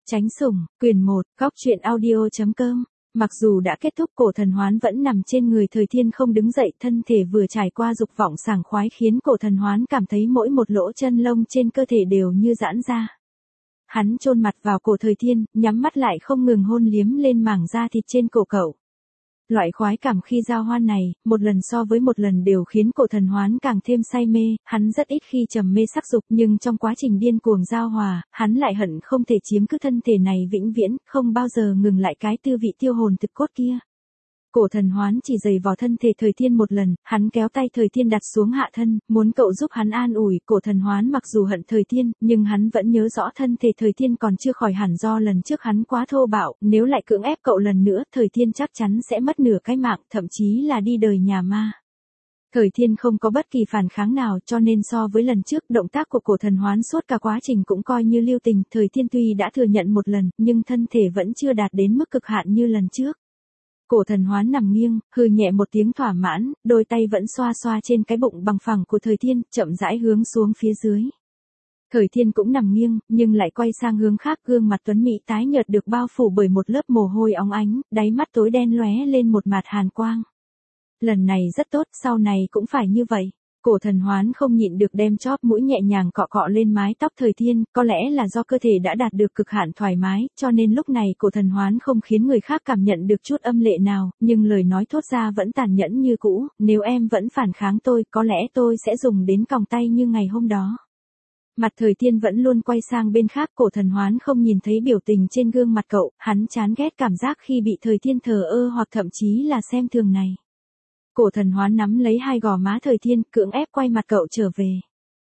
Tránh sủng, quyền 1, góc truyện audio.com. Mặc dù đã kết thúc, Cổ Thần Hoán vẫn nằm trên người Thời Thiên không đứng dậy, thân thể vừa trải qua dục vọng sảng khoái khiến Cổ Thần Hoán cảm thấy mỗi một lỗ chân lông trên cơ thể đều như giãn ra. Hắn chôn mặt vào cổ Thời Thiên, nhắm mắt lại không ngừng hôn liếm lên mảng da thịt trên cổ cậu. Loại khoái cảm khi giao hoan này, một lần so với một lần đều khiến Cổ Thần Hoán càng thêm say mê, hắn rất ít khi trầm mê sắc dục nhưng trong quá trình điên cuồng giao hòa, hắn lại hận không thể chiếm cứ thân thể này vĩnh viễn, không bao giờ ngừng lại cái tư vị tiêu hồn thực cốt kia. Cổ Thần Hoán chỉ giày vò thân thể Thời Thiên một lần, hắn kéo tay Thời Thiên đặt xuống hạ thân, muốn cậu giúp hắn an ủi. Cổ Thần Hoán mặc dù hận Thời Thiên, nhưng hắn vẫn nhớ rõ thân thể Thời Thiên còn chưa khỏi hẳn do lần trước hắn quá thô bạo, nếu lại cưỡng ép cậu lần nữa, Thời Thiên chắc chắn sẽ mất nửa cái mạng, thậm chí là đi đời nhà ma. Thời Thiên không có bất kỳ phản kháng nào, cho nên so với lần trước, động tác của Cổ Thần Hoán suốt cả quá trình cũng coi như lưu tình. Thời Thiên tuy đã thừa nhận một lần, nhưng thân thể vẫn chưa đạt đến mức cực hạn như lần trước. Cổ Thần Hoán nằm nghiêng, hừ nhẹ một tiếng thỏa mãn, đôi tay vẫn xoa xoa trên cái bụng bằng phẳng của Thời Thiên, chậm rãi hướng xuống phía dưới. Thời Thiên cũng nằm nghiêng, nhưng lại quay sang hướng khác, gương mặt tuấn mỹ tái nhợt được bao phủ bởi một lớp mồ hôi óng ánh, đáy mắt tối đen lóe lên một mạt hàn quang. Lần này rất tốt, sau này cũng phải như vậy. Cổ Thần Hoán không nhịn được đem chóp mũi nhẹ nhàng cọ cọ lên mái tóc Thời Thiên, có lẽ là do cơ thể đã đạt được cực hạn thoải mái, cho nên lúc này Cổ Thần Hoán không khiến người khác cảm nhận được chút âm lệ nào, nhưng lời nói thốt ra vẫn tàn nhẫn như cũ, nếu em vẫn phản kháng tôi, có lẽ tôi sẽ dùng đến còng tay như ngày hôm đó. Mặt Thời Thiên vẫn luôn quay sang bên khác, Cổ Thần Hoán không nhìn thấy biểu tình trên gương mặt cậu, hắn chán ghét cảm giác khi bị Thời Thiên thờ ơ hoặc thậm chí là xem thường này. Cổ Thần Hoán nắm lấy hai gò má Thời Thiên, cưỡng ép quay mặt cậu trở về.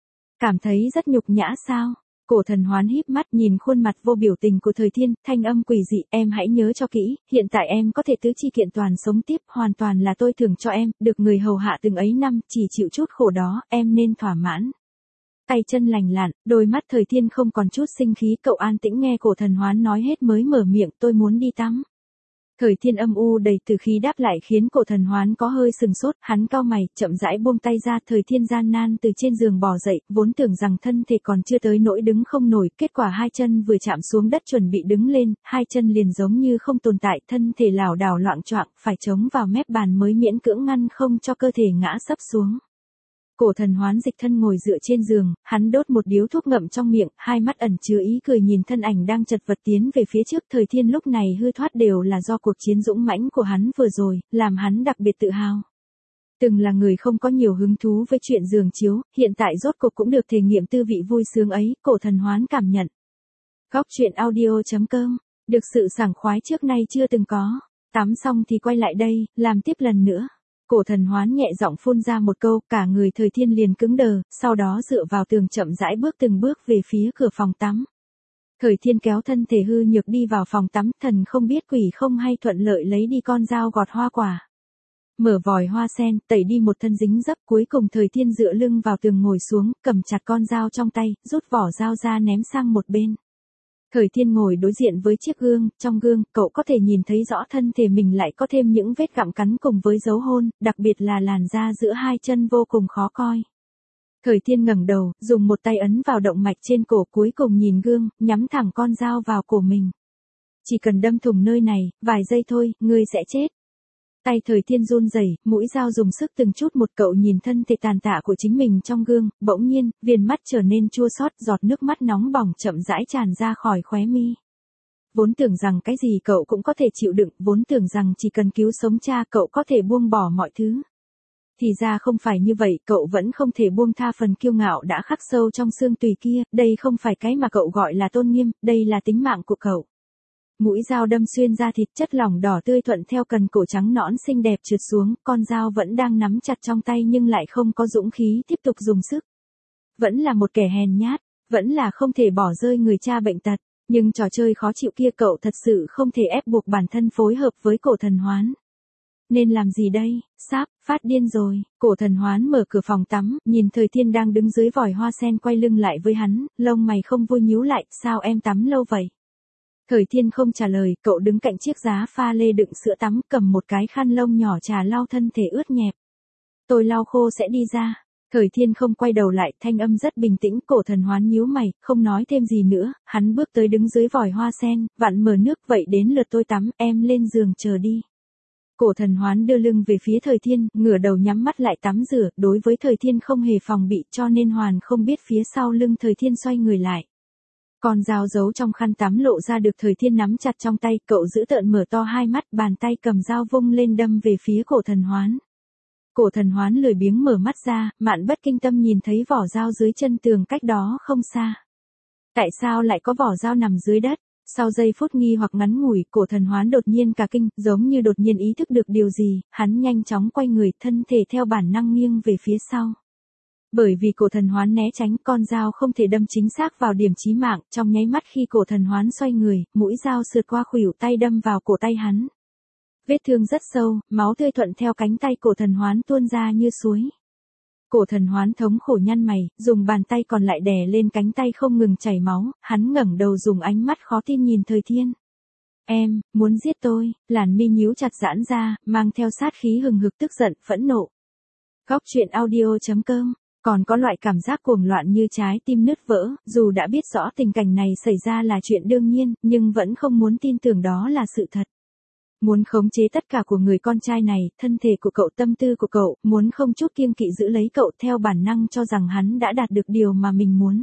Cảm thấy rất nhục nhã sao? Cổ Thần Hoán híp mắt nhìn khuôn mặt vô biểu tình của Thời Thiên, thanh âm quỷ dị, em hãy nhớ cho kỹ, hiện tại em có thể tứ chi kiện toàn sống tiếp, hoàn toàn là tôi thưởng cho em, được người hầu hạ từng ấy năm, chỉ chịu chút khổ đó, em nên thỏa mãn. Tay chân lành lặn, đôi mắt Thời Thiên không còn chút sinh khí, cậu an tĩnh nghe Cổ Thần Hoán nói hết mới mở miệng, tôi muốn đi tắm. Thời Thiên âm u đầy từ khí đáp lại khiến Cổ Thần Hoán có hơi sừng sốt, hắn cau mày, chậm rãi buông tay ra. Thời Thiên gian nan từ trên giường bò dậy, vốn tưởng rằng thân thể còn chưa tới nỗi đứng không nổi, kết quả hai chân vừa chạm xuống đất chuẩn bị đứng lên, hai chân liền giống như không tồn tại, thân thể lảo đảo loạng choạng, phải chống vào mép bàn mới miễn cưỡng ngăn không cho cơ thể ngã sấp xuống. Cổ Thần Hoán dịch thân ngồi dựa trên giường, hắn đốt một điếu thuốc ngậm trong miệng, hai mắt ẩn chứa ý cười nhìn thân ảnh đang chật vật tiến về phía trước. Thời Thiên lúc này hư thoát đều là do cuộc chiến dũng mãnh của hắn vừa rồi, làm hắn đặc biệt tự hào. Từng là người không có nhiều hứng thú với chuyện giường chiếu, hiện tại rốt cuộc cũng được thể nghiệm tư vị vui sướng ấy, Cổ Thần Hoán cảm nhận. Góc truyện audio.com, được sự sảng khoái trước nay chưa từng có. Tắm xong thì quay lại đây, làm tiếp lần nữa. Cổ Thần Hoán nhẹ giọng phun ra một câu, cả người Thời Thiên liền cứng đờ, sau đó dựa vào tường chậm rãi bước từng bước về phía cửa phòng tắm. Thời Thiên kéo thân thể hư nhược đi vào phòng tắm, thần không biết quỷ không hay thuận lợi lấy đi con dao gọt hoa quả. Mở vòi hoa sen, tẩy đi một thân dính dấp, cuối cùng Thời Thiên dựa lưng vào tường ngồi xuống, cầm chặt con dao trong tay, rút vỏ dao ra ném sang một bên. Thời Thiên ngồi đối diện với chiếc gương, trong gương, cậu có thể nhìn thấy rõ thân thể mình lại có thêm những vết gặm cắn cùng với dấu hôn, đặc biệt là làn da giữa hai chân vô cùng khó coi. Thời Thiên ngẩng đầu, dùng một tay ấn vào động mạch trên cổ, cuối cùng nhìn gương, nhắm thẳng con dao vào cổ mình. Chỉ cần đâm thủng nơi này, vài giây thôi, ngươi sẽ chết. Tay Thời Thiên run rẩy, mũi dao dùng sức từng chút một, cậu nhìn thân thể tàn tạ của chính mình trong gương, bỗng nhiên, viền mắt trở nên chua xót, giọt nước mắt nóng bỏng chậm rãi tràn ra khỏi khóe mi. Vốn tưởng rằng cái gì cậu cũng có thể chịu đựng, vốn tưởng rằng chỉ cần cứu sống cha cậu có thể buông bỏ mọi thứ. Thì ra không phải như vậy, cậu vẫn không thể buông tha phần kiêu ngạo đã khắc sâu trong xương tùy kia, đây không phải cái mà cậu gọi là tôn nghiêm, đây là tính mạng của cậu. Mũi dao đâm xuyên da thịt, chất lỏng đỏ tươi thuận theo cần cổ trắng nõn xinh đẹp trượt xuống, con dao vẫn đang nắm chặt trong tay nhưng lại không có dũng khí tiếp tục dùng sức. Vẫn là một kẻ hèn nhát, vẫn là không thể bỏ rơi người cha bệnh tật, nhưng trò chơi khó chịu kia cậu thật sự không thể ép buộc bản thân phối hợp với Cổ Thần Hoán. Nên làm gì đây, sắp phát điên rồi. Cổ Thần Hoán mở cửa phòng tắm, nhìn Thời Thiên đang đứng dưới vòi hoa sen quay lưng lại với hắn, lông mày không vui nhíu lại, sao em tắm lâu vậy? Thời Thiên không trả lời, cậu đứng cạnh chiếc giá pha lê đựng sữa tắm, cầm một cái khăn lông nhỏ trà lau thân thể ướt nhẹp. Tôi lau khô sẽ đi ra. Thời Thiên không quay đầu lại, thanh âm rất bình tĩnh, Cổ Thần Hoán nhíu mày, không nói thêm gì nữa, hắn bước tới đứng dưới vòi hoa sen, vặn mở nước, vậy đến lượt tôi tắm, em lên giường chờ đi. Cổ Thần Hoán đưa lưng về phía Thời Thiên, ngửa đầu nhắm mắt lại tắm rửa, đối với Thời Thiên không hề phòng bị cho nên hoàn không biết phía sau lưng Thời Thiên xoay người lại. Con dao giấu trong khăn tắm lộ ra được Thời Thiên nắm chặt trong tay, cậu giữ tợn mở to hai mắt, bàn tay cầm dao vung lên đâm về phía Cổ Thần Hoán. Cổ Thần Hoán lười biếng mở mắt ra, Mạn Bất Kinh Tâm nhìn thấy vỏ dao dưới chân tường cách đó không xa. Tại sao lại có vỏ dao nằm dưới đất? Sau giây phút nghi hoặc ngắn ngủi, Cổ Thần Hoán đột nhiên cả kinh, giống như đột nhiên ý thức được điều gì, hắn nhanh chóng quay người, thân thể theo bản năng nghiêng về phía sau. Bởi vì Cổ Thần Hoán né tránh, con dao không thể đâm chính xác vào điểm chí mạng, trong nháy mắt khi Cổ Thần Hoán xoay người, mũi dao sượt qua khuỷu tay đâm vào cổ tay hắn. Vết thương rất sâu, máu tươi thuận theo cánh tay Cổ Thần Hoán tuôn ra như suối. Cổ Thần Hoán thống khổ nhăn mày, dùng bàn tay còn lại đè lên cánh tay không ngừng chảy máu, hắn ngẩng đầu dùng ánh mắt khó tin nhìn Thời Thiên. Em, muốn giết tôi, làn mi nhíu chặt giãn ra, mang theo sát khí hừng hực tức giận, phẫn nộ. Góc truyện audio.com, còn có loại cảm giác cuồng loạn như trái tim nứt vỡ, dù đã biết rõ tình cảnh này xảy ra là chuyện đương nhiên, nhưng vẫn không muốn tin tưởng đó là sự thật. Muốn khống chế tất cả của người con trai này, thân thể của cậu, tâm tư của cậu, muốn không chút kiêng kỵ giữ lấy cậu, theo bản năng cho rằng hắn đã đạt được điều mà mình muốn.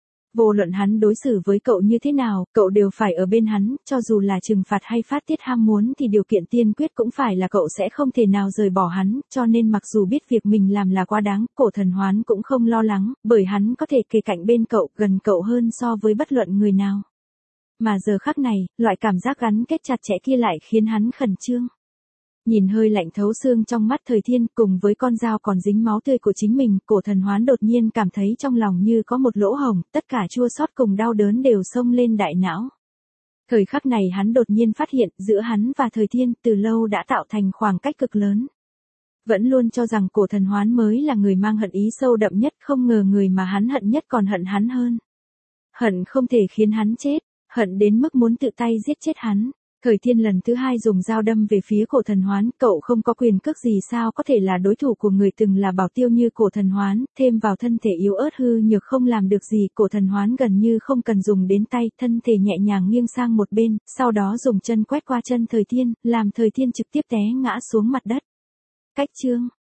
Vô luận hắn đối xử với cậu như thế nào, cậu đều phải ở bên hắn, cho dù là trừng phạt hay phát tiết ham muốn thì điều kiện tiên quyết cũng phải là cậu sẽ không thể nào rời bỏ hắn, cho nên mặc dù biết việc mình làm là quá đáng, Cổ Thần Hoán cũng không lo lắng, bởi hắn có thể kề cạnh bên cậu, gần cậu hơn so với bất luận người nào. Mà giờ khắc này, loại cảm giác gắn kết chặt chẽ kia lại khiến hắn khẩn trương. Nhìn hơi lạnh thấu xương trong mắt Thời Thiên cùng với con dao còn dính máu tươi của chính mình, Cổ Thần Hoán đột nhiên cảm thấy trong lòng như có một lỗ hổng, tất cả chua xót cùng đau đớn đều xông lên đại não. Thời khắc này hắn đột nhiên phát hiện giữa hắn và Thời Thiên từ lâu đã tạo thành khoảng cách cực lớn. Vẫn luôn cho rằng Cổ Thần Hoán mới là người mang hận ý sâu đậm nhất, không ngờ người mà hắn hận nhất còn hận hắn hơn. Hận không thể khiến hắn chết. Hận đến mức muốn tự tay giết chết hắn. Thời Thiên lần thứ hai dùng dao đâm về phía Cổ Thần Hoán, cậu không có quyền cước gì sao có thể là đối thủ của người từng là bảo tiêu như Cổ Thần Hoán, thêm vào thân thể yếu ớt hư nhược không làm được gì, Cổ Thần Hoán gần như không cần dùng đến tay, thân thể nhẹ nhàng nghiêng sang một bên, sau đó dùng chân quét qua chân Thời Thiên, làm Thời Thiên trực tiếp té ngã xuống mặt đất. Cách chương